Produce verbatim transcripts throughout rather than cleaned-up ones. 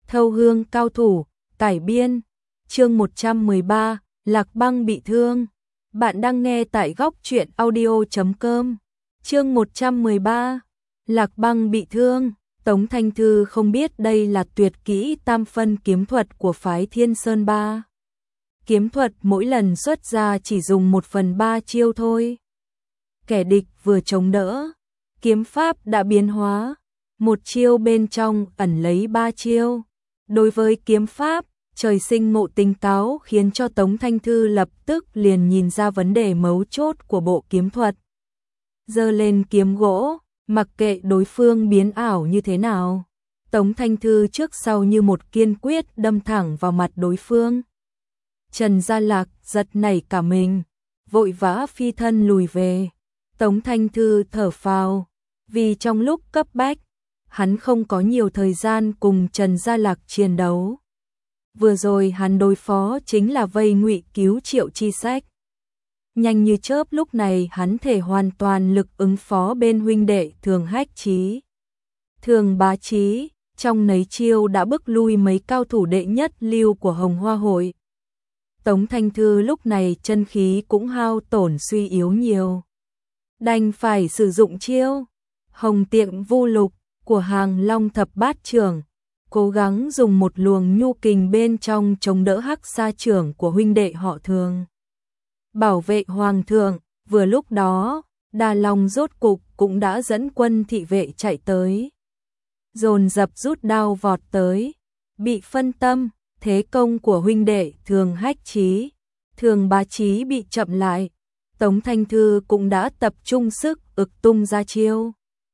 Thâu hương cao thủ, cải biên, chương một trăm mười ba, Lạc Băng bị thương. Bạn đang nghe tại góc truyện audio chấm com. Chương một trăm mười ba, Lạc Băng bị thương. Tống Thanh Thư không biết đây là tuyệt kỹ tam phân kiếm thuật của phái Thiên Sơn Ba. Kiếm thuật mỗi lần xuất ra chỉ dùng một phần ba chiêu thôi. Kẻ địch vừa chống đỡ, kiếm pháp đã biến hóa, một chiêu bên trong ẩn lấy ba chiêu. Đối với kiếm pháp, trời sinh ngộ tính táo khiến cho Tống Thanh Thư lập tức liền nhìn ra vấn đề mấu chốt của bộ kiếm thuật. Giơ lên kiếm gỗ, mặc kệ đối phương biến ảo như thế nào, Tống Thanh Thư trước sau như một kiên quyết đâm thẳng vào mặt đối phương. Trần Gia Lạc giật nảy cả mình, vội vã phi thân lùi về. Tống Thanh Thư thở phào, vì trong lúc cấp bách, hắn không có nhiều thời gian cùng Trần Gia Lạc chiến đấu. Vừa rồi hắn đối phó chính là vây ngụy cứu Triệu Chi Sách. Nhanh như chớp lúc này hắn thể hoàn toàn lực ứng phó bên huynh đệ Thường Hách Chí. Thường Bá Chí, trong nấy chiêu đã bức lui mấy cao thủ đệ nhất lưu của Hồng Hoa Hội. Tống Thanh Thư lúc này chân khí cũng hao tổn suy yếu nhiều. Đành phải sử dụng chiêu Hồng Tiệm Vu Lục của Hàng Long Thập Bát Trưởng, cố gắng dùng một luồng nhu kình bên trong chống đỡ hắc sa trưởng của huynh đệ họ Thường. Bảo vệ hoàng thượng, vừa lúc đó, Đa Long rốt cục cũng đã dẫn quân thị vệ chạy tới. Dồn dập rút đao vọt tới, bị phân tâm, thế công của huynh đệ Thường Hách Chí, Thường Bá Chí bị chậm lại. Tống Thanh Thư cũng đã tập trung sức ực tung ra chiêu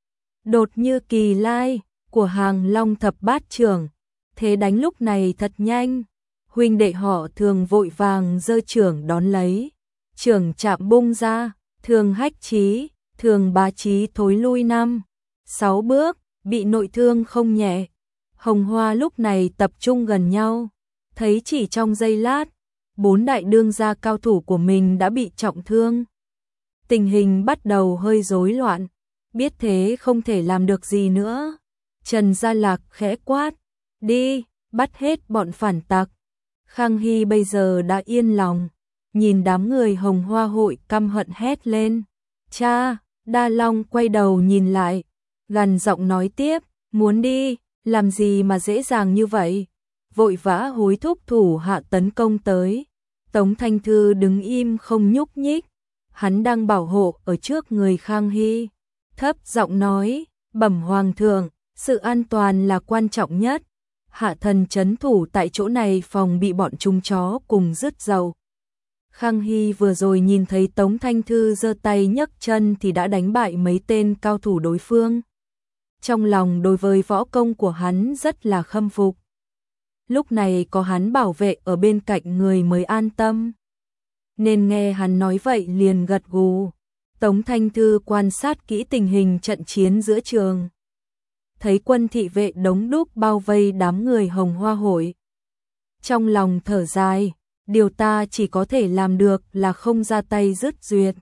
Đột Như Kỳ Lai của Hàng Long Thập Bát Trưởng. Thế đánh lúc này thật nhanh, huynh đệ họ Thường vội vàng giơ trưởng đón lấy, trưởng chạm bung ra, Thường Hách Chí, Thường Bá Chí thối lui năm, sáu bước, bị nội thương không nhẹ. Hồng Hoa lúc này tập trung gần nhau, thấy chỉ trong giây lát, bốn đại đương gia cao thủ của mình đã bị trọng thương. Tình hình bắt đầu hơi rối loạn, biết thế không thể làm được gì nữa. Trần Gia Lạc khẽ quát, đi, bắt hết bọn phản tặc. Khang Hy bây giờ đã yên lòng, nhìn đám người Hồng Hoa Hội căm hận hét lên. Cha, Đa Long quay đầu nhìn lại, gằn giọng nói tiếp, muốn đi, làm gì mà dễ dàng như vậy. Vội vã hối thúc thủ hạ tấn công tới. Tống Thanh Thư đứng im không nhúc nhích, hắn đang bảo hộ ở trước người Khang Hy. Thấp giọng nói, bẩm hoàng thượng, sự an toàn là quan trọng nhất. Hạ thần trấn thủ tại chỗ này phòng bị bọn chúng chó cùng rứt dầu. Khang Hy vừa rồi nhìn thấy Tống Thanh Thư giơ tay nhấc chân thì đã đánh bại mấy tên cao thủ đối phương. Trong lòng đối với võ công của hắn rất là khâm phục. Lúc này có hắn bảo vệ ở bên cạnh người mới an tâm. Nên nghe hắn nói vậy liền gật gù. Tống Thanh Thư quan sát kỹ tình hình trận chiến giữa trường. Thấy quân thị vệ đống đúc bao vây đám người Hồng Hoa Hội. Trong lòng thở dài, điều ta chỉ có thể làm được là không ra tay dứt duyệt.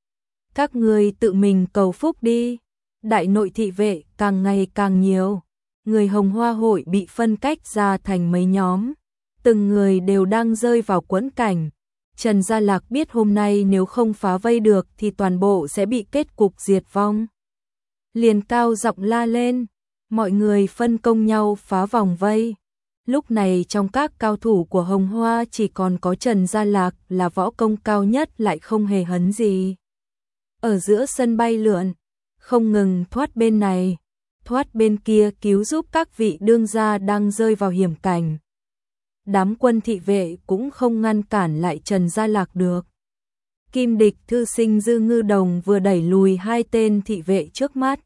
Các người tự mình cầu phúc đi. Đại nội thị vệ càng ngày càng nhiều. Người Hồng Hoa Hội bị phân cách ra thành mấy nhóm. Từng người đều đang rơi vào quẫn cảnh. Trần Gia Lạc biết hôm nay nếu không phá vây được thì toàn bộ sẽ bị kết cục diệt vong. Liền cao giọng la lên, mọi người phân công nhau phá vòng vây. Lúc này trong các cao thủ của Hồng Hoa chỉ còn có Trần Gia Lạc là võ công cao nhất lại không hề hấn gì. Ở giữa sân bay lượn, không ngừng thoát bên này, thoát bên kia cứu giúp các vị đương gia đang rơi vào hiểm cảnh. Đám quân thị vệ cũng không ngăn cản lại Trần Gia Lạc được. Kim địch thư sinh Dư Ngư Đồng vừa đẩy lùi hai tên thị vệ trước mắt,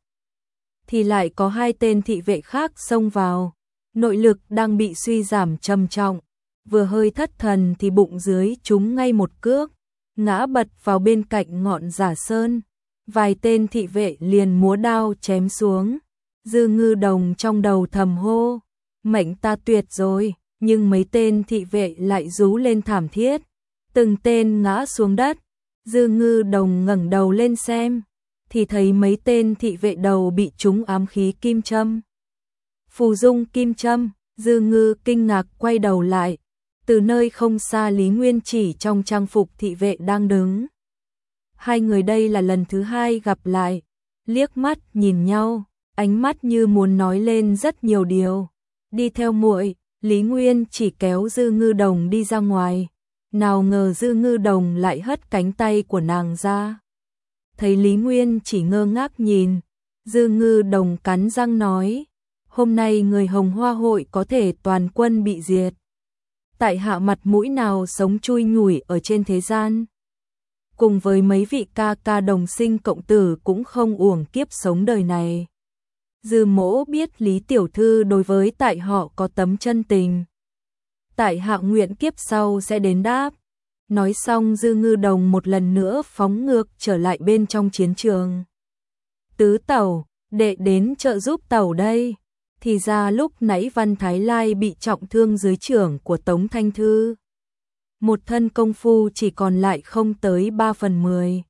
thì lại có hai tên thị vệ khác xông vào. Nội lực đang bị suy giảm trầm trọng, vừa hơi thất thần thì bụng dưới trúng ngay một cước, ngã bật vào bên cạnh ngọn giả sơn. Vài tên thị vệ liền múa đao chém xuống. Dư Ngư Đồng trong đầu thầm hô, mệnh ta tuyệt rồi. Nhưng mấy tên thị vệ lại rú lên thảm thiết, từng tên ngã xuống đất. Dư Ngư Đồng ngẩng đầu lên xem, thì thấy mấy tên thị vệ đầu bị trúng ám khí kim châm. Phù dung kim châm, Dư Ngư kinh ngạc quay đầu lại, từ nơi không xa Lý Nguyên Chỉ trong trang phục thị vệ đang đứng. Hai người đây là lần thứ hai gặp lại, liếc mắt nhìn nhau, ánh mắt như muốn nói lên rất nhiều điều. Đi theo muội, Lý Nguyên Chỉ kéo Dư Ngư Đồng đi ra ngoài, nào ngờ Dư Ngư Đồng lại hất cánh tay của nàng ra. Thấy Lý Nguyên Chỉ ngơ ngác nhìn, Dư Ngư Đồng cắn răng nói, hôm nay người Hồng Hoa hội có thể toàn quân bị diệt. Tại hạ mặt mũi nào sống chui nhủi ở trên thế gian. Cùng với mấy vị ca ca đồng sinh cộng tử cũng không uổng kiếp sống đời này. Dư Mỗ biết Lý tiểu thư đối với tại họ có tấm chân tình. Tại hạ nguyện kiếp sau sẽ đến đáp. Nói xong Dư Ngư Đồng một lần nữa phóng ngược trở lại bên trong chiến trường. Tứ tẩu, đệ đến trợ giúp tẩu đây. Thì ra lúc nãy Văn Thái Lai bị trọng thương dưới trưởng của Tống Thanh Thư. Một thân công phu chỉ còn lại không tới ba phần mười.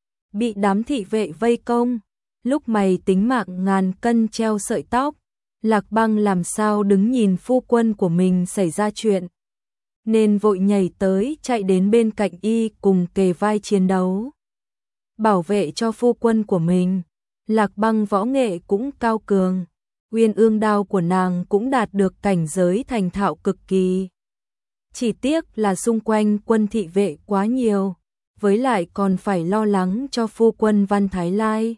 Bị đám thị vệ vây công, lúc mày tính mạng ngàn cân treo sợi tóc, Lạc Băng làm sao đứng nhìn phu quân của mình xảy ra chuyện. Nên vội nhảy tới chạy đến bên cạnh y cùng kề vai chiến đấu. Bảo vệ cho phu quân của mình, Lạc Băng võ nghệ cũng cao cường. Uyên ương đao của nàng cũng đạt được cảnh giới thành thạo cực kỳ. Chỉ tiếc là xung quanh quân thị vệ quá nhiều, với lại còn phải lo lắng cho phu quân Văn Thái Lai.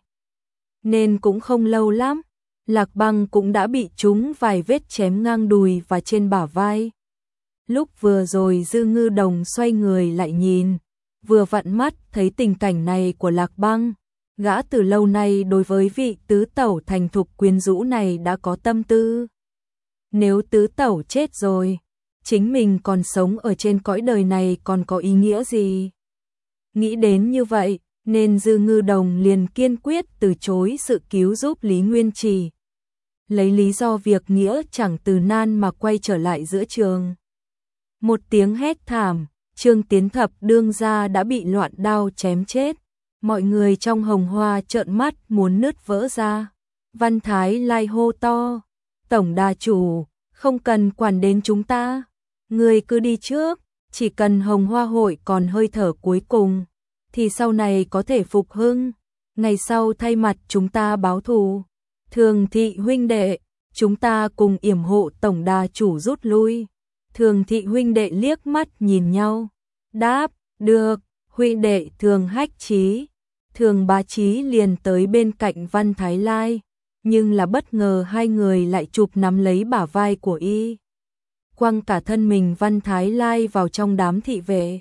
Nên cũng không lâu lắm, Lạc Băng cũng đã bị trúng vài vết chém ngang đùi và trên bả vai. Lúc vừa rồi Dư Ngư Đồng xoay người lại nhìn, vừa vặn mắt thấy tình cảnh này của Lạc Băng. Gã từ lâu nay đối với vị tứ tẩu thành thục quyến rũ này đã có tâm tư. Nếu tứ tẩu chết rồi, chính mình còn sống ở trên cõi đời này còn có ý nghĩa gì? Nghĩ đến như vậy, nên Dư Ngư Đồng liền kiên quyết từ chối sự cứu giúp Lý Nguyên Trì. Lấy lý do việc nghĩa chẳng từ nan mà quay trở lại giữa trường. Một tiếng hét thảm, Trương Tiến Thập đương gia đã bị loạn đao chém chết. Mọi người trong Hồng Hoa trợn mắt muốn nứt vỡ ra. Văn Thái Lai hô to, tổng đà chủ, không cần quản đến chúng ta. Người cứ đi trước, chỉ cần Hồng Hoa hội còn hơi thở cuối cùng, thì sau này có thể phục hưng. Ngày sau thay mặt chúng ta báo thù. Thường thị huynh đệ, chúng ta cùng yểm hộ tổng đà chủ rút lui. Thường thị huynh đệ liếc mắt nhìn nhau. Đáp, được, huynh đệ Thường Hách Chí. Thường Bá Chí liền tới bên cạnh Văn Thái Lai, nhưng là bất ngờ hai người lại chụp nắm lấy bả vai của y. Quăng cả thân mình Văn Thái Lai vào trong đám thị vệ.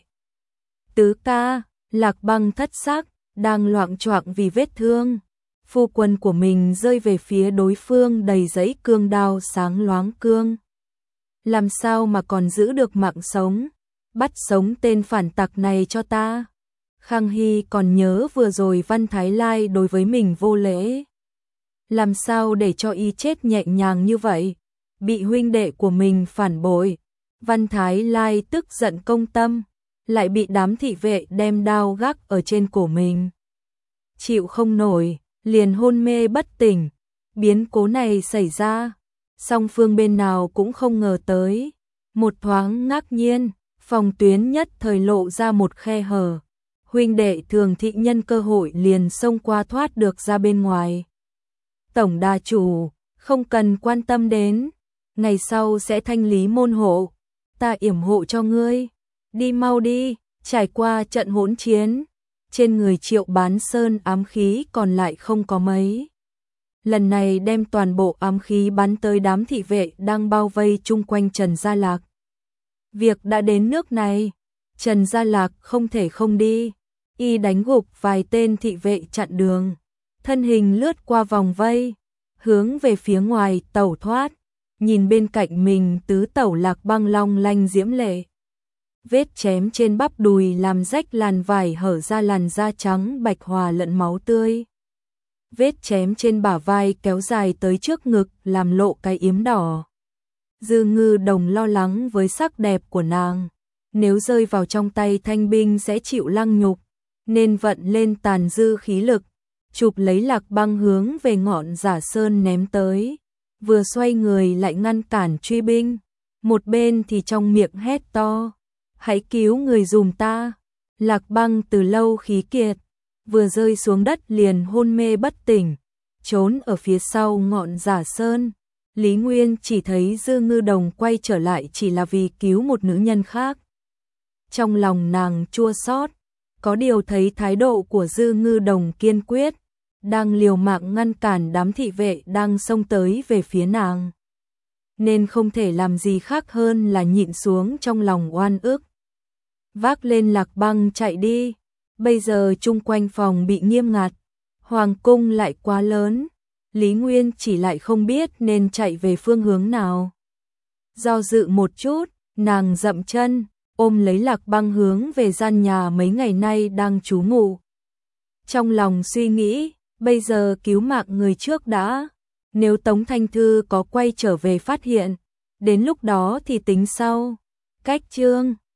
Tứ ca, Lạc Băng thất sắc, đang loạng choạng vì vết thương. Phu quân của mình rơi về phía đối phương đầy giấy cương đao sáng loáng cương. Làm sao mà còn giữ được mạng sống? Bắt sống tên phản tặc này cho ta. Khang Hy còn nhớ vừa rồi Văn Thái Lai đối với mình vô lễ. Làm sao để cho y chết nhẹ nhàng như vậy? Bị huynh đệ của mình phản bội. Văn Thái Lai tức giận công tâm, lại bị đám thị vệ đem đao gác ở trên cổ mình. Chịu không nổi, liền hôn mê bất tỉnh. Biến cố này xảy ra, song phương bên nào cũng không ngờ tới. Một thoáng ngạc nhiên, phòng tuyến nhất thời lộ ra một khe hở. Huynh đệ Thường thị nhân cơ hội liền xông qua thoát được ra bên ngoài. Tổng đà chủ, không cần quan tâm đến, ngày sau sẽ thanh lý môn hộ, ta yểm hộ cho ngươi. Đi mau đi, trải qua trận hỗn chiến, trên người Triệu Bán Sơn ám khí còn lại không có mấy. Lần này đem toàn bộ ám khí bắn tới đám thị vệ đang bao vây chung quanh Trần Gia Lạc. Việc đã đến nước này, Trần Gia Lạc không thể không đi. Y đánh gục vài tên thị vệ chặn đường, thân hình lướt qua vòng vây, hướng về phía ngoài tẩu thoát, nhìn bên cạnh mình tứ tẩu Lạc Băng long lanh diễm lệ. Vết chém trên bắp đùi làm rách làn vải hở ra làn da trắng bạch hòa lẫn máu tươi. Vết chém trên bả vai kéo dài tới trước ngực làm lộ cái yếm đỏ. Dư Ngư Đồng lo lắng với sắc đẹp của nàng, nếu rơi vào trong tay thanh binh sẽ chịu lăng nhục, nên vận lên tàn dư khí lực, chụp lấy Lạc Băng hướng về ngọn Giả Sơn ném tới. vừa xoay người lại ngăn cản truy binh, một bên thì trong miệng hét to, hãy cứu người dùm ta. Lạc Băng từ lâu khí kiệt, vừa rơi xuống đất liền hôn mê bất tỉnh, trốn ở phía sau ngọn Giả Sơn. Lý Nguyên chỉ thấy Dư Ngư Đồng quay trở lại chỉ là vì cứu một nữ nhân khác. Trong lòng nàng chua xót, có điều thấy thái độ của Dư Ngư Đồng kiên quyết, đang liều mạng ngăn cản đám thị vệ đang xông tới về phía nàng, nên không thể làm gì khác hơn là nhịn xuống trong lòng oan ức. Vác lên Lạc Băng chạy đi, bây giờ chung quanh phòng bị nghiêm ngặt, hoàng cung lại quá lớn, Lý Nguyên chỉ lại không biết nên chạy về phương hướng nào. Do dự một chút, nàng dậm chân, ôm lấy Lạc Băng hướng về gian nhà mấy ngày nay đang trú ngụ. Trong lòng suy nghĩ, bây giờ cứu mạng người trước đã, nếu Tống Thanh Thư có quay trở về phát hiện, đến lúc đó thì tính sau. Cách chương